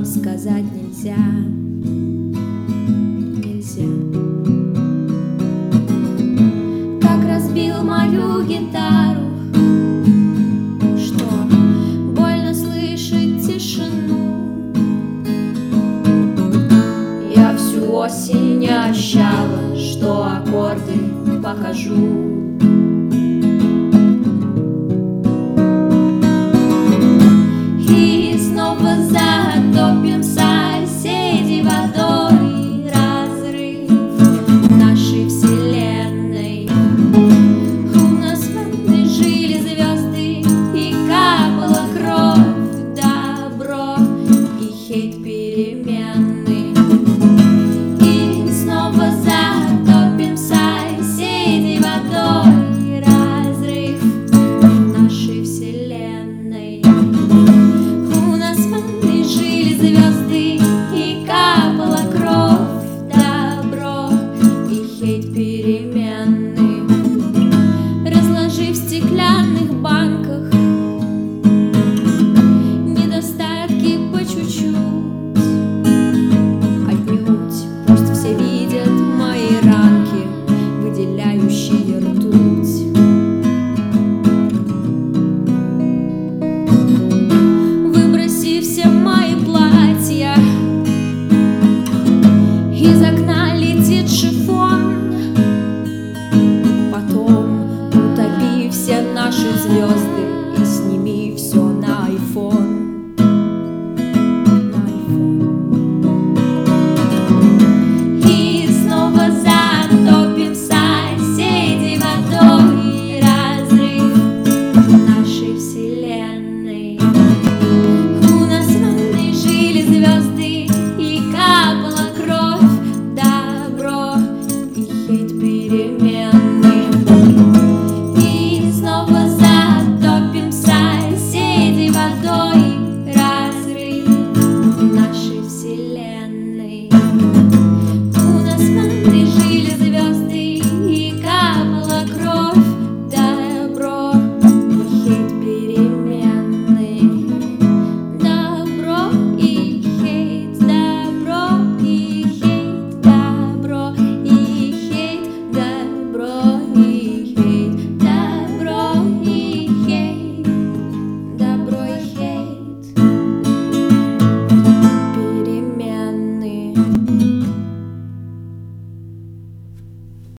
вам сказать нельзя. Нельзя. Как разбил мою гитару, что больно слышать тишину. Я всю осень ощущала, что аккорды покажу. Затопим соседей водой, разрыв нашей вселенной. У нас в ванной жили звезды, и капала кровь, добро и хейт перемен.